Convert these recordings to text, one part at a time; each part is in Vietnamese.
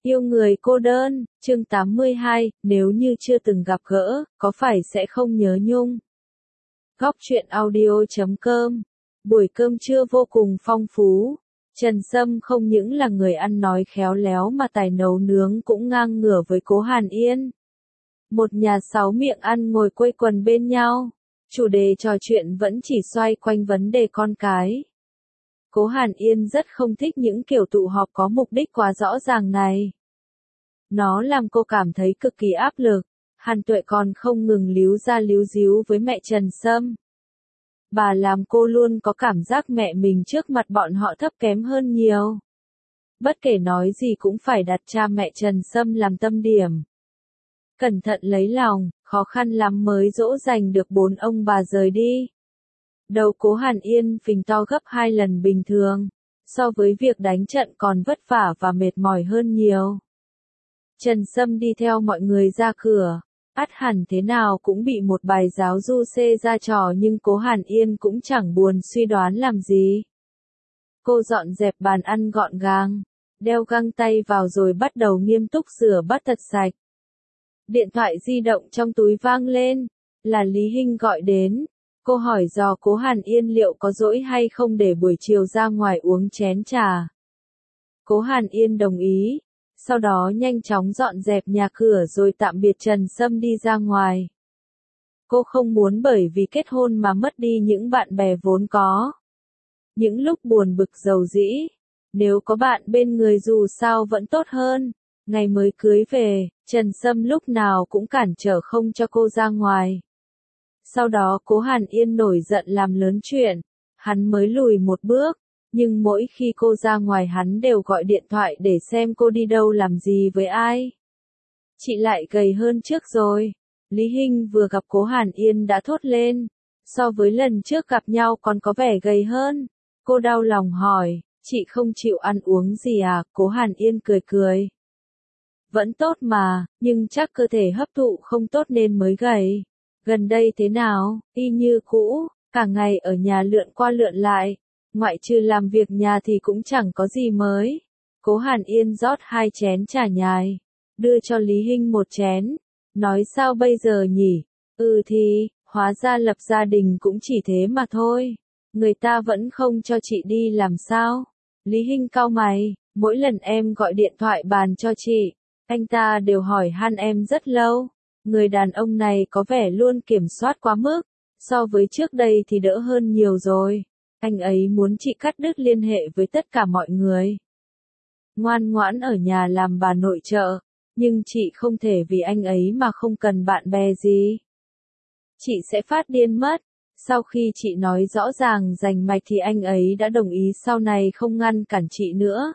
Yêu người cô đơn, chương 82, nếu như chưa từng gặp gỡ, có phải sẽ không nhớ nhung? Góc truyện audio.com. Buổi cơm trưa vô cùng phong phú. Trần Sâm không những là người ăn nói khéo léo mà tài nấu nướng cũng ngang ngửa với Cố Hàn Yên. Một nhà sáu miệng ăn ngồi quây quần bên nhau. Chủ đề trò chuyện vẫn chỉ xoay quanh vấn đề con cái. Cố Hàn Yên rất không thích những kiểu tụ họp có mục đích quá rõ ràng này. Nó làm cô cảm thấy cực kỳ áp lực. Hàn Tuệ còn không ngừng líu ra líu díu với mẹ Trần Sâm. Bà làm cô luôn có cảm giác mẹ mình trước mặt bọn họ thấp kém hơn nhiều. Bất kể nói gì cũng phải đặt cha mẹ Trần Sâm làm tâm điểm. Cẩn thận lấy lòng, khó khăn lắm mới dỗ dành được 4 ông bà rời đi. Đầu Cố Hàn Yên phình to gấp 2 lần bình thường, so với việc đánh trận còn vất vả và mệt mỏi hơn nhiều. Trần Sâm đi theo mọi người ra cửa, ắt hẳn thế nào cũng bị một bài giáo du xê ra trò nhưng Cố Hàn Yên cũng chẳng buồn suy đoán làm gì. Cô dọn dẹp bàn ăn gọn gàng, đeo găng tay vào rồi bắt đầu nghiêm túc rửa bát thật sạch. Điện thoại di động trong túi vang lên, là Lý Hinh gọi đến. Cô hỏi dò Cố Hàn Yên liệu có rỗi hay không để buổi chiều ra ngoài uống chén trà. Cố Hàn Yên đồng ý, sau đó nhanh chóng dọn dẹp nhà cửa rồi tạm biệt Trần Sâm đi ra ngoài. Cô không muốn bởi vì kết hôn mà mất đi những bạn bè vốn có. Những lúc buồn bực rầu rĩ, nếu có bạn bên người dù sao vẫn tốt hơn. Ngày mới cưới về, Trần Sâm lúc nào cũng cản trở không cho cô ra ngoài. Sau đó Cố Hàn Yên nổi giận làm lớn chuyện, hắn mới lùi một bước, nhưng mỗi khi cô ra ngoài hắn đều gọi điện thoại để xem cô đi đâu làm gì với ai. Chị lại gầy hơn trước rồi. Lý Hinh vừa gặp Cố Hàn Yên đã thốt lên, so với lần trước gặp nhau còn có vẻ gầy hơn. Cô đau lòng hỏi, chị không chịu ăn uống gì à? Cố Hàn Yên cười cười. Vẫn tốt mà, nhưng chắc cơ thể hấp thụ không tốt nên mới gầy. Gần đây thế nào? Y như cũ, cả ngày ở nhà lượn qua lượn lại, ngoại trừ làm việc nhà thì cũng chẳng có gì mới. Cố Hàn Yên rót 2 chén trà nhài, đưa cho Lý Hinh 1 chén, nói sao bây giờ nhỉ? Thì, hóa ra lập gia đình cũng chỉ thế mà thôi. Người ta vẫn không cho chị đi làm sao? Lý Hinh cau mày, mỗi lần em gọi điện thoại bàn cho chị, anh ta đều hỏi han em rất lâu. Người đàn ông này có vẻ luôn kiểm soát quá mức, so với trước đây thì đỡ hơn nhiều rồi. Anh ấy muốn chị cắt đứt liên hệ với tất cả mọi người. Ngoan ngoãn ở nhà làm bà nội trợ, nhưng chị không thể vì anh ấy mà không cần bạn bè gì. Chị sẽ phát điên mất. Sau khi chị nói rõ ràng rành mạch thì anh ấy đã đồng ý sau này không ngăn cản chị nữa.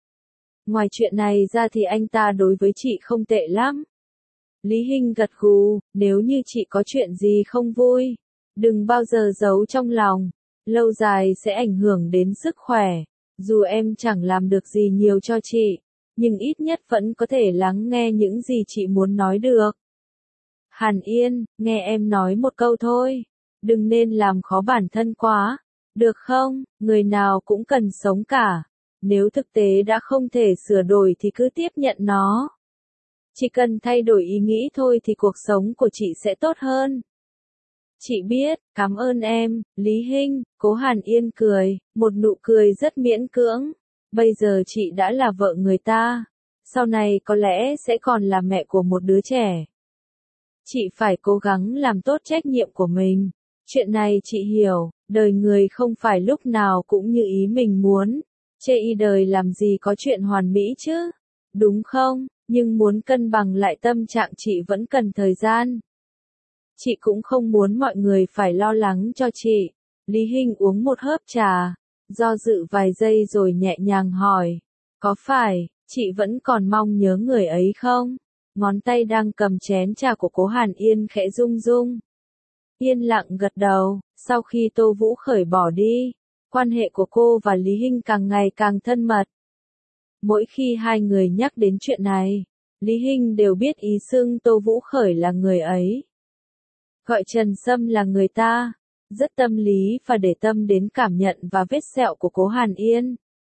Ngoài chuyện này ra thì anh ta đối với chị không tệ lắm. Lý Hinh gật gù, nếu như chị có chuyện gì không vui, đừng bao giờ giấu trong lòng, lâu dài sẽ ảnh hưởng đến sức khỏe. Dù em chẳng làm được gì nhiều cho chị, nhưng ít nhất vẫn có thể lắng nghe những gì chị muốn nói được. Hàn Yên, nghe em nói một câu thôi, đừng nên làm khó bản thân quá, được không? Người nào cũng cần sống cả. Nếu thực tế đã không thể sửa đổi thì cứ tiếp nhận nó. Chỉ cần thay đổi ý nghĩ thôi thì cuộc sống của chị sẽ tốt hơn. Chị biết, cảm ơn em, Lý Hinh. Cố Hàn Yên cười, một nụ cười rất miễn cưỡng. Bây giờ chị đã là vợ người ta, sau này có lẽ sẽ còn là mẹ của một đứa trẻ. Chị phải cố gắng làm tốt trách nhiệm của mình. Chuyện này chị hiểu, đời người không phải lúc nào cũng như ý mình muốn. Chê y đời làm gì có chuyện hoàn mỹ chứ, đúng không? Nhưng muốn cân bằng lại tâm trạng chị vẫn cần thời gian. Chị cũng không muốn mọi người phải lo lắng cho chị. Lý Hinh uống một hớp trà, do dự vài giây rồi nhẹ nhàng hỏi, có phải, chị vẫn còn mong nhớ người ấy không? Ngón tay đang cầm chén trà của Cố Hàn Yên khẽ rung rung. Yên lặng gật đầu, sau khi Tô Vũ Khởi bỏ đi, quan hệ của cô và Lý Hinh càng ngày càng thân mật. Mỗi khi hai người nhắc đến chuyện này, Lý Hinh đều biết ý xưng Tô Vũ Khởi là người ấy. Gọi Trần Sâm là người ta, rất tâm lý và để tâm đến cảm nhận và vết sẹo của Cố Hàn Yên.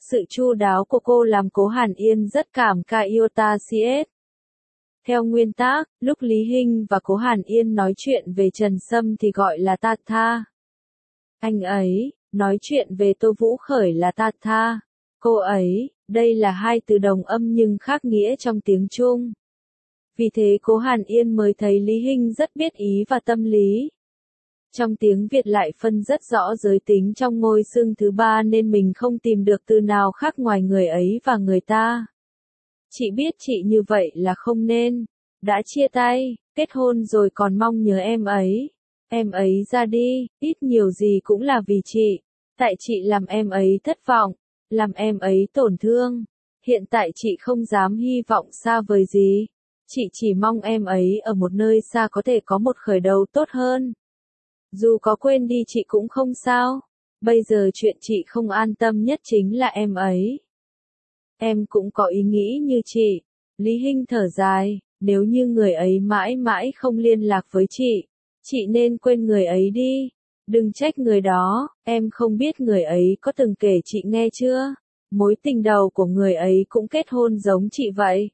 Sự chu đáo của cô làm Cố Hàn Yên rất cảm kích Iota CS. Theo nguyên tắc, lúc Lý Hinh và Cố Hàn Yên nói chuyện về Trần Sâm thì gọi là Tata. Anh ấy, nói chuyện về Tô Vũ Khởi là Tata. Cô ấy, đây là hai từ đồng âm nhưng khác nghĩa trong tiếng Trung. Vì thế Cố Hàn Yên mới thấy Lý Hinh rất biết ý và tâm lý. Trong tiếng Việt lại phân rất rõ giới tính trong ngôi xưng thứ ba nên mình không tìm được từ nào khác ngoài người ấy và người ta. Chị biết chị như vậy là không nên. Đã chia tay, kết hôn rồi còn mong nhớ em ấy. Em ấy ra đi, ít nhiều gì cũng là vì chị. Tại chị làm em ấy thất vọng, làm em ấy tổn thương. Hiện tại chị không dám hy vọng xa vời gì. Chị chỉ mong em ấy ở một nơi xa có thể có một khởi đầu tốt hơn. Dù có quên đi chị cũng không sao. Bây giờ chuyện chị không an tâm nhất chính là em ấy. Em cũng có ý nghĩ như chị. Lý Hinh thở dài, nếu như người ấy mãi mãi không liên lạc với chị nên quên người ấy đi. Đừng trách người đó, em không biết người ấy có từng kể chị nghe chưa? Mối tình đầu của người ấy cũng kết hôn giống chị vậy.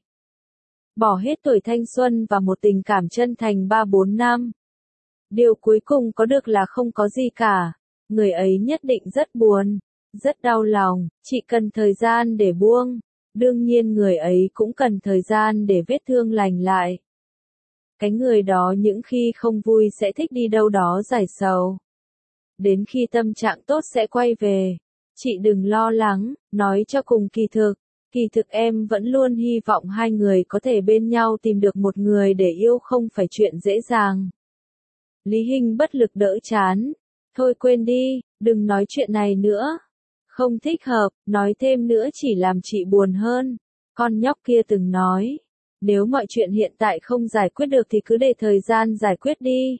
Bỏ hết tuổi thanh xuân và một tình cảm chân thành 3-4 năm. Điều cuối cùng có được là không có gì cả. Người ấy nhất định rất buồn, rất đau lòng, chị cần thời gian để buông. Đương nhiên người ấy cũng cần thời gian để vết thương lành lại. Cái người đó những khi không vui sẽ thích đi đâu đó giải sầu. Đến khi tâm trạng tốt sẽ quay về. Chị đừng lo lắng, nói cho cùng kỳ thực em vẫn luôn hy vọng hai người có thể bên nhau tìm được một người để yêu không phải chuyện dễ dàng. Lý Hinh bất lực đỡ chán. Thôi quên đi, đừng nói chuyện này nữa. Không thích hợp, nói thêm nữa chỉ làm chị buồn hơn. Con nhóc kia từng nói, nếu mọi chuyện hiện tại không giải quyết được thì cứ để thời gian giải quyết đi.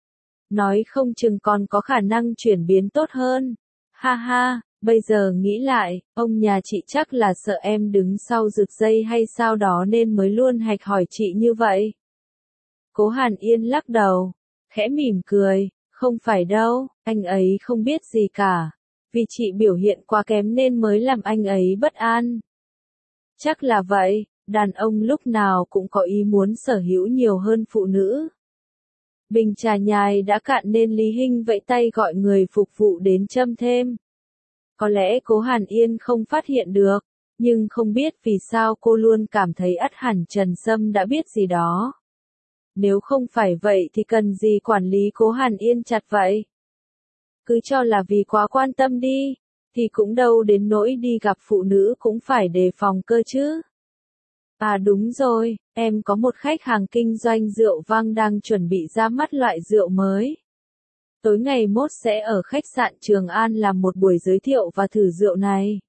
Nói không chừng còn có khả năng chuyển biến tốt hơn. Ha ha, bây giờ nghĩ lại, ông nhà chị chắc là sợ em đứng sau rực dây hay sao đó nên mới luôn hạch hỏi chị như vậy. Cố Hàn Yên lắc đầu, khẽ mỉm cười, không phải đâu, anh ấy không biết gì cả. Vì chị biểu hiện quá kém nên mới làm anh ấy bất an. Chắc là vậy, đàn ông lúc nào cũng có ý muốn sở hữu nhiều hơn phụ nữ. Bình trà nhài đã cạn nên Lý Hinh vẫy tay gọi người phục vụ đến châm thêm. Có lẽ Cố Hàn Yên không phát hiện được, nhưng không biết vì sao cô luôn cảm thấy ắt hẳn Trần Sâm đã biết gì đó. Nếu không phải vậy thì cần gì quản lý Cố Hàn Yên chặt vậy? Cứ cho là vì quá quan tâm đi, thì cũng đâu đến nỗi đi gặp phụ nữ cũng phải đề phòng cơ chứ. À đúng rồi, em có một khách hàng kinh doanh rượu vang đang chuẩn bị ra mắt loại rượu mới. Tối ngày mốt sẽ ở khách sạn Trường An làm một buổi giới thiệu và thử rượu này.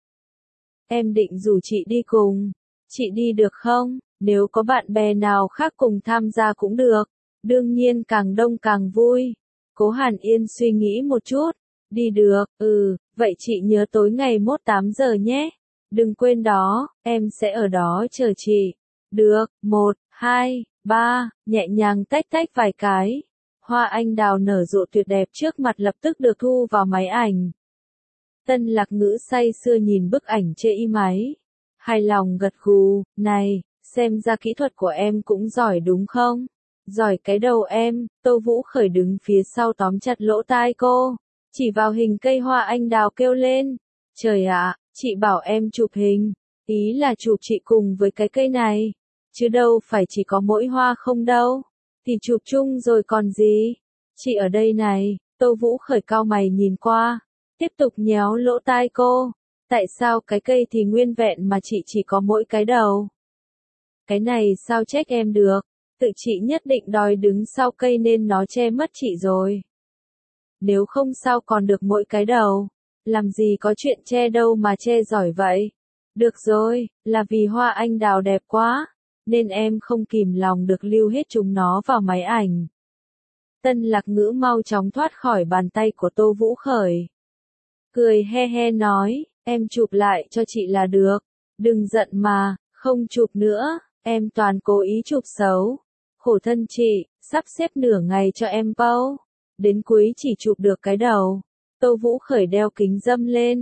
Em định rủ chị đi cùng. Chị đi được không? Nếu có bạn bè nào khác cùng tham gia cũng được. Đương nhiên càng đông càng vui. Cố Hàn Yên suy nghĩ một chút. Đi được, vậy chị nhớ tối ngày mốt 8 giờ nhé. Đừng quên đó, em sẽ ở đó chờ chị. Được, 1, 2, 3, nhẹ nhàng tách tách vài cái. Hoa anh đào nở rộ tuyệt đẹp trước mặt lập tức được thu vào máy ảnh. Tân Lạc Ngữ say sưa nhìn bức ảnh trên máy. Hài lòng gật gù, này, xem ra kỹ thuật của em cũng giỏi đúng không? Giỏi cái đầu em, Tô Vũ Khởi đứng phía sau tóm chặt lỗ tai cô. Chỉ vào hình cây hoa anh đào kêu lên. Trời ạ, chị bảo em chụp hình. Ý là chụp chị cùng với cái cây này. Chứ đâu phải chỉ có mỗi hoa không đâu. Thì chụp chung rồi còn gì. Chị ở đây này, Tô Vũ Khởi cau mày nhìn qua. Tiếp tục nhéo lỗ tai cô. Tại sao cái cây thì nguyên vẹn mà chị chỉ có mỗi cái đầu? Cái này sao trách em được. Tự chị nhất định đòi đứng sau cây nên nó che mất chị rồi. Nếu không sao còn được mỗi cái đầu. Làm gì có chuyện che đâu mà che giỏi vậy. Được rồi, là vì hoa anh đào đẹp quá, nên em không kìm lòng được lưu hết chúng nó vào máy ảnh. Tân Lạc Ngữ mau chóng thoát khỏi bàn tay của Tô Vũ Khởi. Cười he he nói, em chụp lại cho chị là được. Đừng giận mà, không chụp nữa, em toàn cố ý chụp xấu. Khổ thân chị, sắp xếp nửa ngày cho em bao. Đến cuối chỉ chụp được cái đầu. Tô Vũ Khởi đeo kính râm lên.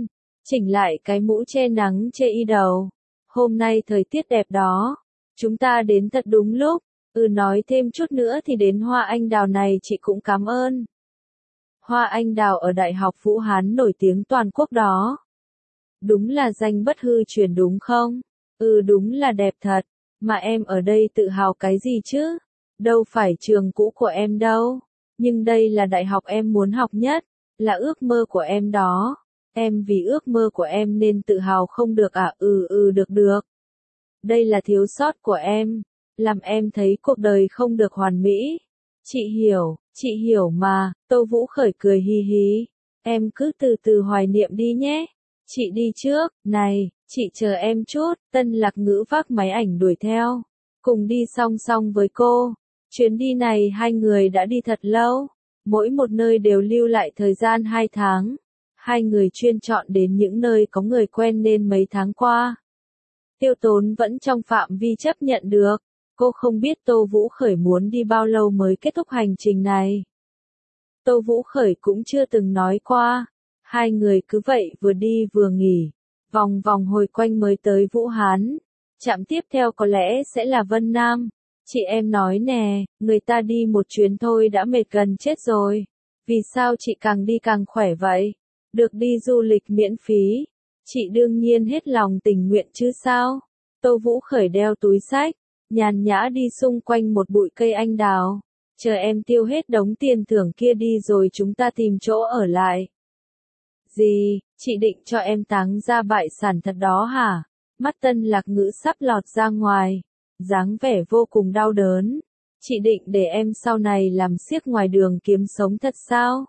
chỉnh lại cái mũ che nắng che y đầu. Hôm nay thời tiết đẹp đó. Chúng ta đến thật đúng lúc. Nói thêm chút nữa thì đến hoa anh đào này chị cũng cảm ơn. Hoa anh đào ở Đại học Vũ Hán nổi tiếng toàn quốc đó. Đúng là danh bất hư truyền đúng không? Đúng là đẹp thật. Mà em ở đây tự hào cái gì chứ? Đâu phải trường cũ của em đâu. Nhưng đây là đại học em muốn học nhất. Là ước mơ của em đó. Em vì ước mơ của em nên tự hào không được à? Được. Đây là thiếu sót của em. Làm em thấy cuộc đời không được hoàn mỹ. Chị hiểu mà. Tô Vũ Khởi cười hì hì. Em cứ từ từ hoài niệm đi nhé. Chị đi trước, này, chị chờ em chút. Tân Lạc Ngữ vác máy ảnh đuổi theo. Cùng đi song song với cô. Chuyến đi này hai người đã đi thật lâu. Mỗi một nơi đều lưu lại thời gian 2 tháng. Hai người chuyên chọn đến những nơi có người quen nên mấy tháng qua. Tiêu Tốn vẫn trong phạm vi chấp nhận được. Cô không biết Tô Vũ Khởi muốn đi bao lâu mới kết thúc hành trình này. Tô Vũ Khởi cũng chưa từng nói qua. Hai người cứ vậy vừa đi vừa nghỉ. Vòng vòng hồi quanh mới tới Vũ Hán. Trạm tiếp theo có lẽ sẽ là Vân Nam. Chị em nói nè, người ta đi một chuyến thôi đã mệt gần chết rồi. Vì sao chị càng đi càng khỏe vậy? Được đi du lịch miễn phí. Chị đương nhiên hết lòng tình nguyện chứ sao? Tô Vũ Khởi đeo túi xách, nhàn nhã đi xung quanh một bụi cây anh đào. Chờ em tiêu hết đống tiền thưởng kia đi rồi chúng ta tìm chỗ ở lại. Gì, chị định cho em táng ra bại sản thật đó hả? Mắt Tân Lạc Ngữ sắp lọt ra ngoài. Dáng vẻ vô cùng đau đớn. Chị định để em sau này làm xiếc ngoài đường kiếm sống thật sao?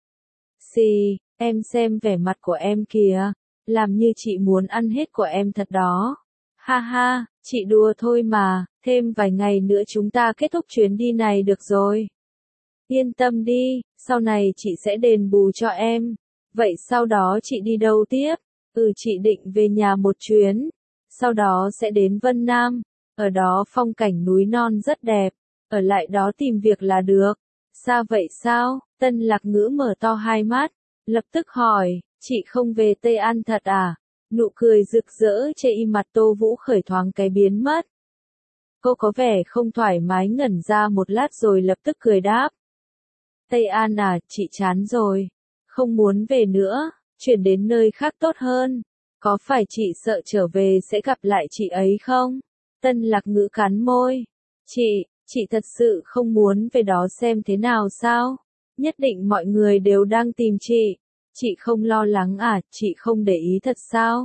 Xì, em xem vẻ mặt của em kìa. Làm như chị muốn ăn hết của em thật đó. Ha ha, chị đùa thôi mà. Thêm vài ngày nữa chúng ta kết thúc chuyến đi này được rồi. Yên tâm đi, sau này chị sẽ đền bù cho em. Vậy sau đó chị đi đâu tiếp? Chị định về nhà một chuyến. Sau đó sẽ đến Vân Nam. Ở đó phong cảnh núi non rất đẹp. Ở lại đó tìm việc là được. Xa vậy sao? Tân Lạc Ngữ mở to hai mắt. Lập tức hỏi, chị không về Tây An thật à? Nụ cười rực rỡ trên mặt Tô Vũ Khởi thoáng cái biến mất. Cô có vẻ không thoải mái ngẩn ra một lát rồi lập tức cười đáp. Tây An à, chị chán rồi. Không muốn về nữa, chuyển đến nơi khác tốt hơn. Có phải chị sợ trở về sẽ gặp lại chị ấy không? Tân Lạc Ngữ cắn môi. Chị thật sự không muốn về đó xem thế nào sao? Nhất định mọi người đều đang tìm chị. Chị không lo lắng à, chị không để ý thật sao?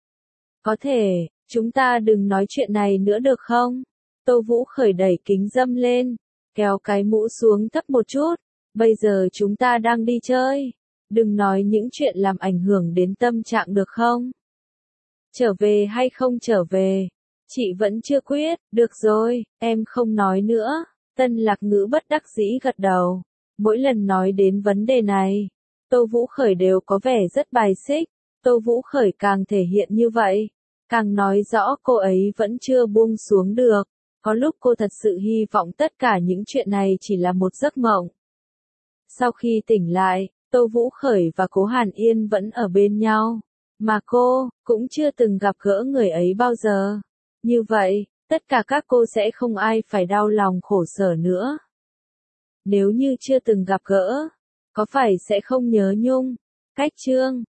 Có thể, chúng ta đừng nói chuyện này nữa được không? Tô Vũ Khởi đẩy kính râm lên, kéo cái mũ xuống thấp một chút. Bây giờ chúng ta đang đi chơi. Đừng nói những chuyện làm ảnh hưởng đến tâm trạng được không? Trở về hay không trở về? Chị vẫn chưa quyết. Được rồi, em không nói nữa. Tân Lạc Ngữ bất đắc dĩ gật đầu. Mỗi lần nói đến vấn đề này, Tô Vũ Khởi đều có vẻ rất bài xích. Tô Vũ Khởi càng thể hiện như vậy, càng nói rõ cô ấy vẫn chưa buông xuống được. Có lúc cô thật sự hy vọng tất cả những chuyện này chỉ là một giấc mộng. Sau khi tỉnh lại, Tô Vũ Khởi và Cố Hàn Yên vẫn ở bên nhau. Mà cô, cũng chưa từng gặp gỡ người ấy bao giờ. Như vậy, tất cả các cô sẽ không ai phải đau lòng khổ sở nữa. Nếu như chưa từng gặp gỡ, có phải sẽ không nhớ nhung? Cách chương